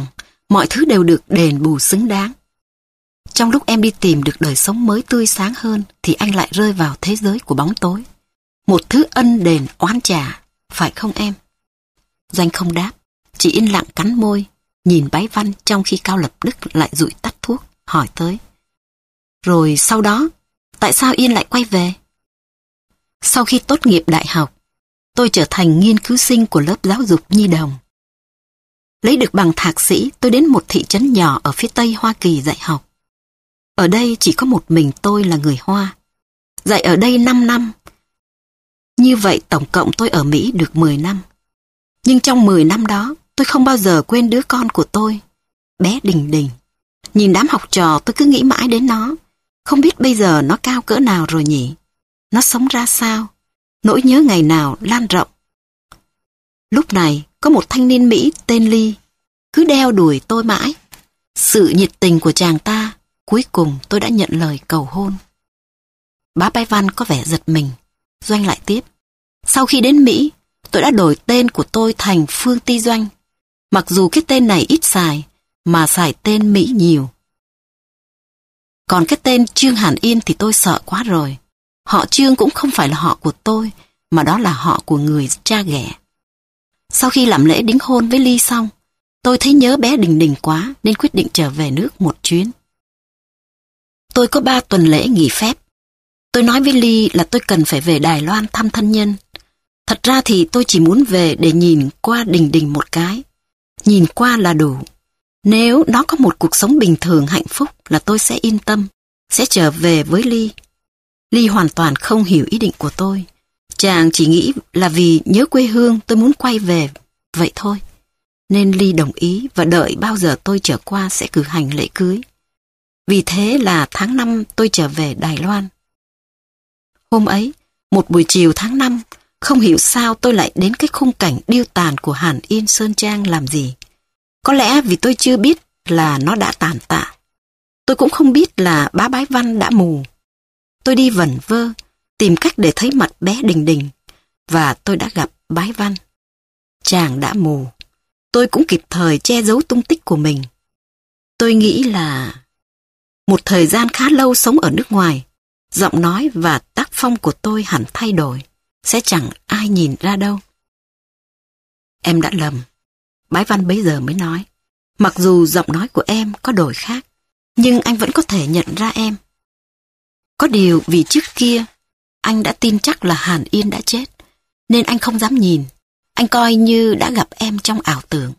mọi thứ đều được đền bù xứng đáng. Trong lúc em đi tìm được đời sống mới tươi sáng hơn thì anh lại rơi vào thế giới của bóng tối. Một thứ ân đền oán trả, phải không em? Doanh không đáp, chỉ yên lặng cắn môi, nhìn Bái Văn trong khi Cao Lập Đức lại dụi tắt thuốc, hỏi tới. Rồi sau đó, tại sao Yên lại quay về? Sau khi tốt nghiệp đại học, tôi trở thành nghiên cứu sinh của lớp giáo dục nhi đồng. Lấy được bằng thạc sĩ, tôi đến một thị trấn nhỏ ở phía tây Hoa Kỳ dạy học. Ở đây chỉ có một mình tôi là người Hoa. Dạy ở đây năm năm. Như vậy tổng cộng tôi ở Mỹ được mười năm. Nhưng trong mười năm đó, tôi không bao giờ quên đứa con của tôi, bé Đình Đình. Nhìn đám học trò tôi cứ nghĩ mãi đến nó. Không biết bây giờ nó cao cỡ nào rồi nhỉ? Nó sống ra sao? Nỗi nhớ ngày nào lan rộng. Lúc này, có một thanh niên Mỹ tên Lee cứ đeo đuổi tôi mãi. Sự nhiệt tình của chàng ta, cuối cùng tôi đã nhận lời cầu hôn. Bá Bái Văn có vẻ giật mình. Doanh lại tiếp. Sau khi đến Mỹ, tôi đã đổi tên của tôi thành Phương Ti Doanh. Mặc dù cái tên này ít xài, mà xài tên Mỹ nhiều. Còn cái tên Trương Hàn Yên thì tôi sợ quá rồi. Họ Trương cũng không phải là họ của tôi, mà đó là họ của người cha ghẻ. Sau khi làm lễ đính hôn với Ly xong, tôi thấy nhớ bé Đình Đình quá nên quyết định trở về nước một chuyến. Tôi có ba tuần lễ nghỉ phép. Tôi nói với Ly là tôi cần phải về Đài Loan thăm thân nhân. Thật ra thì tôi chỉ muốn về để nhìn qua Đình Đình một cái. Nhìn qua là đủ. Nếu nó có một cuộc sống bình thường hạnh phúc là tôi sẽ yên tâm, sẽ trở về với Ly. Ly hoàn toàn không hiểu ý định của tôi. Chàng chỉ nghĩ là vì nhớ quê hương tôi muốn quay về, vậy thôi. Nên Ly đồng ý và đợi bao giờ tôi trở qua sẽ cử hành lễ cưới. Vì thế là tháng năm tôi trở về Đài Loan. Hôm ấy, một buổi chiều tháng năm, không hiểu sao tôi lại đến cái khung cảnh điêu tàn của Hàn Yên Sơn Trang làm gì. Có lẽ vì tôi chưa biết là nó đã tàn tạ. Tôi cũng không biết là bá Bái Văn đã mù. Tôi đi vẩn vơ, tìm cách để thấy mặt bé Đình Đình, và tôi đã gặp Bái Văn. Chàng đã mù. Tôi cũng kịp thời che giấu tung tích của mình. Tôi nghĩ là một thời gian khá lâu sống ở nước ngoài, giọng nói và tác phong của tôi hẳn thay đổi, sẽ chẳng ai nhìn ra đâu. Em đã lầm. Bái Văn bấy giờ mới nói. Mặc dù giọng nói của em có đổi khác, nhưng anh vẫn có thể nhận ra em. Có điều vì trước kia, anh đã tin chắc là Hàn Yên đã chết, nên anh không dám nhìn. Anh coi như đã gặp em trong ảo tưởng.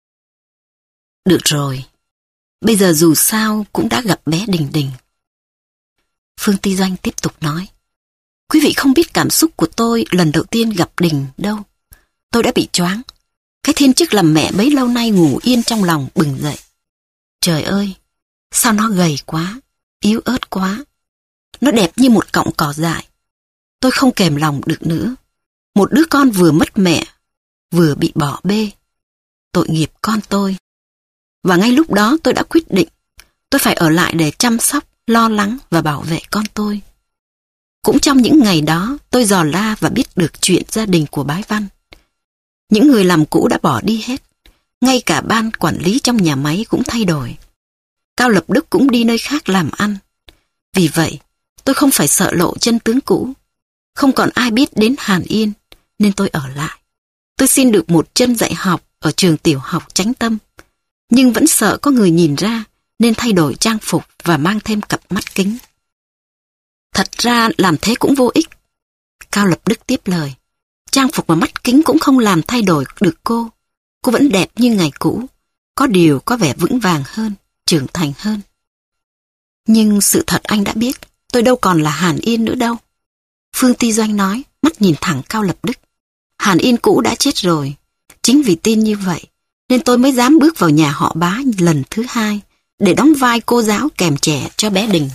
Được rồi. Bây giờ dù sao cũng đã gặp bé Đình Đình. Phương Ti Doanh tiếp tục nói. Quý vị không biết cảm xúc của tôi lần đầu tiên gặp Đình đâu. Tôi đã bị choáng. Cái thiên chức làm mẹ bấy lâu nay ngủ yên trong lòng bừng dậy. Trời ơi, sao nó gầy quá, yếu ớt quá. Nó đẹp như một cọng cỏ dại. Tôi không kềm lòng được nữa. Một đứa con vừa mất mẹ, vừa bị bỏ bê. Tội nghiệp con tôi. Và ngay lúc đó tôi đã quyết định tôi phải ở lại để chăm sóc, lo lắng và bảo vệ con tôi. Cũng trong những ngày đó tôi dò la và biết được chuyện gia đình của Bái Văn. Những người làm cũ đã bỏ đi hết. Ngay cả ban quản lý trong nhà máy cũng thay đổi. Cao Lập Đức cũng đi nơi khác làm ăn. Vì vậy tôi không phải sợ lộ chân tướng cũ. Không còn ai biết đến Hàn Yên nên tôi ở lại. Tôi xin được một chân dạy học ở trường tiểu học Chánh Tâm. Nhưng vẫn sợ có người nhìn ra nên thay đổi trang phục và mang thêm cặp mắt kính. Thật ra làm thế cũng vô ích. Cao Lập Đức tiếp lời. Trang phục và mắt kính cũng không làm thay đổi được cô. Cô vẫn đẹp như ngày cũ. Có điều có vẻ vững vàng hơn, trưởng thành hơn. Nhưng sự thật anh đã biết, tôi đâu còn là Hàn Yên nữa đâu. Phương Ti Doanh nói, mắt nhìn thẳng Cao Lập Đức. Hàn Yên cũ đã chết rồi. Chính vì tin như vậy, nên tôi mới dám bước vào nhà họ Bá lần thứ hai, để đóng vai cô giáo kèm trẻ cho bé Đình.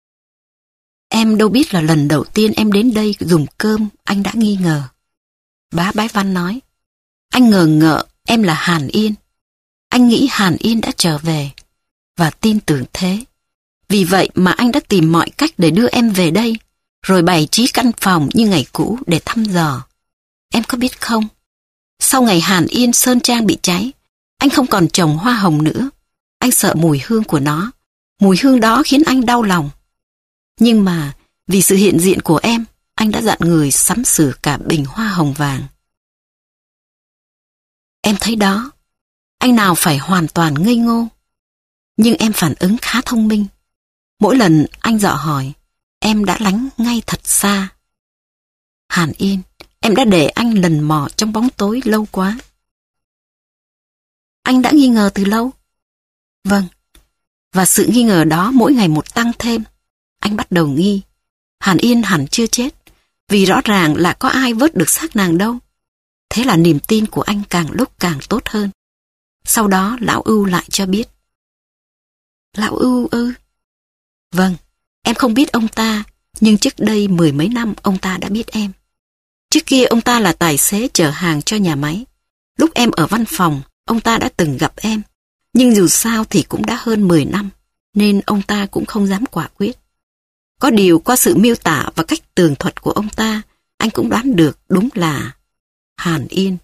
Em đâu biết là lần đầu tiên em đến đây dùng cơm, anh đã nghi ngờ. Bá Bái Văn nói, anh ngờ ngợ em là Hàn Yên. Anh nghĩ Hàn Yên đã trở về, và tin tưởng thế. Vì vậy mà anh đã tìm mọi cách để đưa em về đây, rồi bày trí căn phòng như ngày cũ để thăm dò. Em có biết không? Sau ngày Hàn Yên Sơn Trang bị cháy, anh không còn trồng hoa hồng nữa, anh sợ mùi hương của nó. Mùi hương đó khiến anh đau lòng. Nhưng mà vì sự hiện diện của em, anh đã dặn người sắm sửa cả bình hoa hồng vàng. Em thấy đó, anh nào phải hoàn toàn ngây ngô. Nhưng em phản ứng khá thông minh. Mỗi lần anh dọ hỏi, em đã lánh ngay thật xa. Hàn Yên, em đã để anh lần mò trong bóng tối lâu quá. Anh đã nghi ngờ từ lâu. Vâng, và sự nghi ngờ đó mỗi ngày một tăng thêm. Anh bắt đầu nghi, Hàn Yên hẳn chưa chết, vì rõ ràng là có ai vớt được xác nàng đâu. Thế là niềm tin của anh càng lúc càng tốt hơn. Sau đó lão Ưu lại cho biết. Lão Ưu ư? Vâng, em không biết ông ta, nhưng trước đây mười mấy năm ông ta đã biết em. Trước kia ông ta là tài xế chở hàng cho nhà máy. Lúc em ở văn phòng, ông ta đã từng gặp em. Nhưng dù sao thì cũng đã hơn mười năm, nên ông ta cũng không dám quả quyết. Có điều qua sự miêu tả và cách tường thuật của ông ta, anh cũng đoán được đúng là Hàn Yên.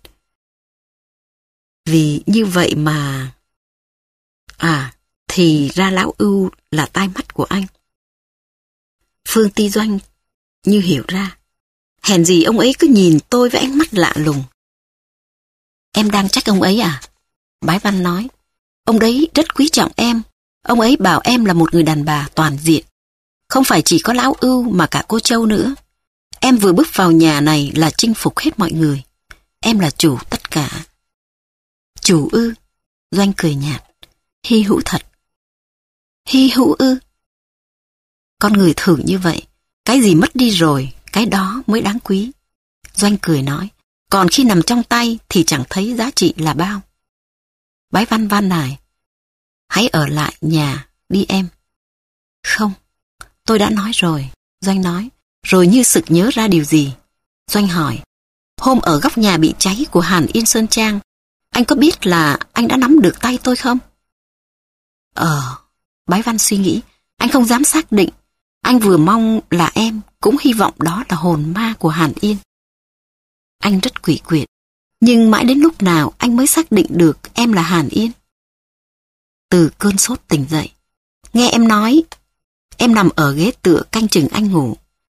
Vì như vậy mà... À, thì ra lão Ưu là tai mắt của anh. Phương Ti Doanh như hiểu ra. Hèn gì ông ấy cứ nhìn tôi với ánh mắt lạ lùng. Em đang trách ông ấy à? Bái Văn nói. Ông đấy rất quý trọng em. Ông ấy bảo em là một người đàn bà toàn diện. Không phải chỉ có lão Ưu mà cả cô Châu nữa. Em vừa bước vào nhà này là chinh phục hết mọi người. Em là chủ tất cả. Chủ ư? Doanh cười nhạt. Hy hữu thật. Hy hữu ư? Con người thường như vậy. Cái gì mất đi rồi, cái đó mới đáng quý. Doanh cười nói. Còn khi nằm trong tay thì chẳng thấy giá trị là bao. Bái Văn van nài. Hãy ở lại nhà, đi em. Không, tôi đã nói rồi. Doanh nói. Rồi như sực nhớ ra điều gì. Doanh hỏi. Hôm ở góc nhà bị cháy của Hàn Yên Sơn Trang, anh có biết là anh đã nắm được tay tôi không? Ờ, Bái Văn suy nghĩ. Anh không dám xác định. Anh vừa mong là em, cũng hy vọng đó là hồn ma của Hàn Yên. Anh rất quỷ quyệt. Nhưng mãi đến lúc nào anh mới xác định được em là Hàn Yên? Từ cơn sốt tỉnh dậy. Nghe em nói, em nằm ở ghế tựa canh chừng anh ngủ.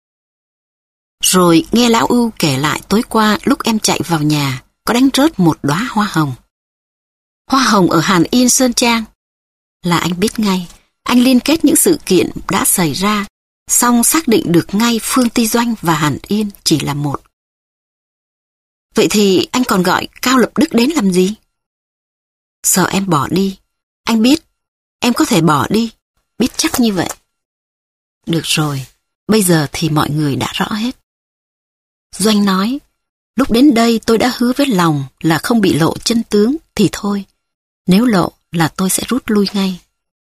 Rồi nghe lão Ưu kể lại tối qua lúc em chạy vào nhà, có đánh rớt một đóa hoa hồng. Hoa hồng ở Hàn Yên Sơn Trang. Là anh biết ngay, anh liên kết những sự kiện đã xảy ra, xong xác định được ngay Phương Ti Doanh và Hàn Yên chỉ là một. Vậy thì anh còn gọi Cao Lập Đức đến làm gì? Sợ em bỏ đi. Anh biết, em có thể bỏ đi, biết chắc như vậy. Được rồi, bây giờ thì mọi người đã rõ hết. Doanh nói, lúc đến đây tôi đã hứa với lòng là không bị lộ chân tướng thì thôi. Nếu lộ là tôi sẽ rút lui ngay.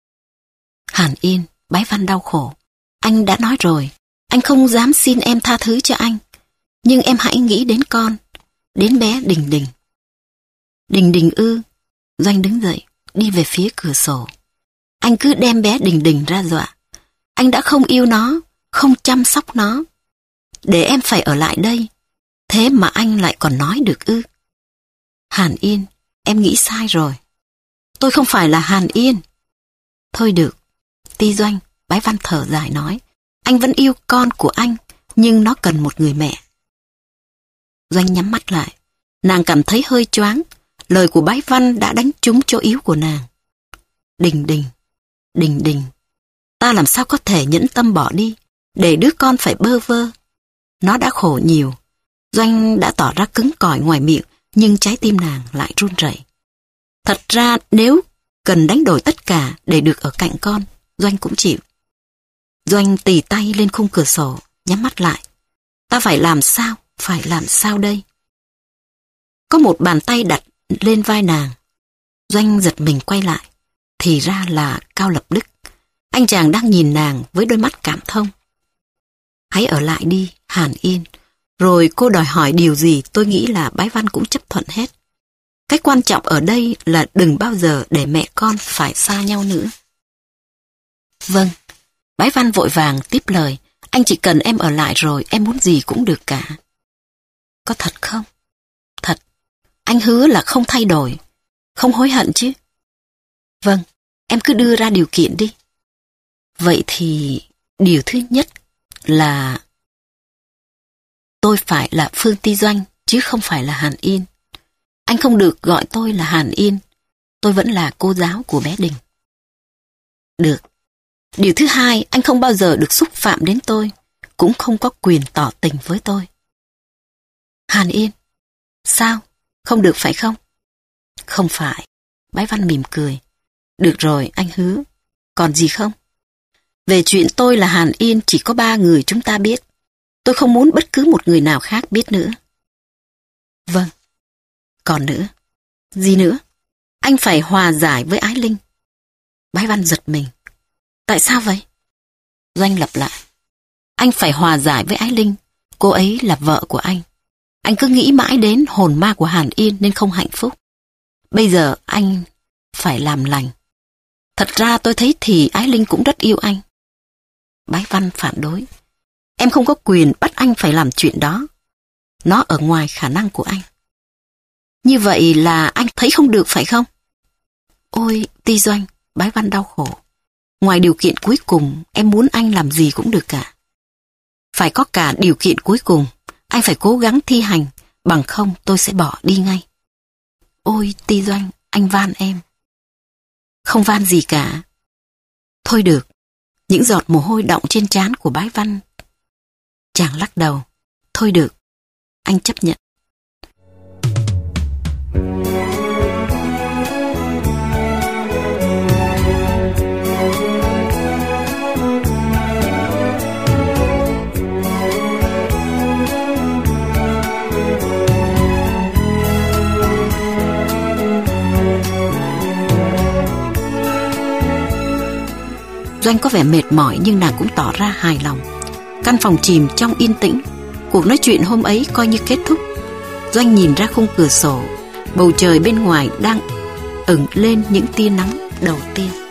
Hàn Yên, Bái Văn đau khổ. Anh đã nói rồi, anh không dám xin em tha thứ cho anh. Nhưng em hãy nghĩ đến con, đến bé Đình Đình. Đình Đình ư? Doanh đứng dậy, đi về phía cửa sổ. Anh cứ đem bé Đình Đình ra dọa. Anh đã không yêu nó, không chăm sóc nó. Để em phải ở lại đây. Thế mà anh lại còn nói được ư? Hàn Yên, em nghĩ sai rồi. Tôi không phải là Hàn Yên. Thôi được. Ti Doanh, Bái Văn thở dài nói. Anh vẫn yêu con của anh, nhưng nó cần một người mẹ. Doanh nhắm mắt lại. Nàng cảm thấy hơi choáng. Lời của Bái Văn đã đánh trúng chỗ yếu của nàng. Đình Đình, Đình Đình. Ta làm sao có thể nhẫn tâm bỏ đi, để đứa con phải bơ vơ. Nó đã khổ nhiều. Doanh đã tỏ ra cứng cỏi ngoài miệng, nhưng trái tim nàng lại run rẩy. Thật ra nếu cần đánh đổi tất cả để được ở cạnh con, Doanh cũng chịu. Doanh tì tay lên khung cửa sổ, nhắm mắt lại. Ta phải làm sao, phải làm sao đây? Có một bàn tay đặt lên vai nàng. Doanh giật mình quay lại. Thì ra là Cao Lập Đức. Anh chàng đang nhìn nàng với đôi mắt cảm thông. Hãy ở lại đi, Hàn Yên. Rồi cô đòi hỏi điều gì tôi nghĩ là Bái Văn cũng chấp thuận hết. Cái quan trọng ở đây là đừng bao giờ để mẹ con phải xa nhau nữa. Vâng, Bái Văn vội vàng tiếp lời. Anh chỉ cần em ở lại rồi em muốn gì cũng được cả. Có thật không? Thật. Anh hứa là không thay đổi, không hối hận chứ? Vâng, em cứ đưa ra điều kiện đi. Vậy thì điều thứ nhất là tôi phải là Phương Ti Doanh chứ không phải là Hàn Yên. Anh không được gọi tôi là Hàn Yên. Tôi vẫn là cô giáo của bé Đình. Được. Điều thứ hai, anh không bao giờ được xúc phạm đến tôi, cũng không có quyền tỏ tình với tôi. Hàn Yên. Sao? Không được phải không? Không phải. Bái Văn mỉm cười. Được rồi, anh hứa. Còn gì không? Về chuyện tôi là Hàn Yên chỉ có ba người chúng ta biết. Tôi không muốn bất cứ một người nào khác biết nữa. Vâng. Còn nữa. Gì nữa? Anh phải hòa giải với Ái Linh. Bái Văn giật mình. Tại sao vậy? Doanh lặp lại. Anh phải hòa giải với Ái Linh. Cô ấy là vợ của anh. Anh cứ nghĩ mãi đến hồn ma của Hàn Yên nên không hạnh phúc. Bây giờ anh phải làm lành. Thật ra tôi thấy thì Ái Linh cũng rất yêu anh. Bái Văn phản đối. Em không có quyền bắt anh phải làm chuyện đó. Nó ở ngoài khả năng của anh. Như vậy là anh thấy không được phải không? Ôi, Ti Doanh, Bái Văn đau khổ. Ngoài điều kiện cuối cùng, em muốn anh làm gì cũng được cả. Phải có cả điều kiện cuối cùng. Anh phải cố gắng thi hành, bằng không tôi sẽ bỏ đi ngay. Ôi, Ti Doanh, anh van em. Không van gì cả. Thôi được. Những giọt mồ hôi đọng trên trán của Bái Văn. Chàng lắc đầu. Thôi được. Anh chấp nhận. Doanh có vẻ mệt mỏi nhưng nàng cũng tỏ ra hài lòng. Căn phòng chìm trong yên tĩnh. Cuộc nói chuyện hôm ấy coi như kết thúc. Doanh nhìn ra khung cửa sổ. Bầu trời bên ngoài đang ửng lên những tia nắng đầu tiên.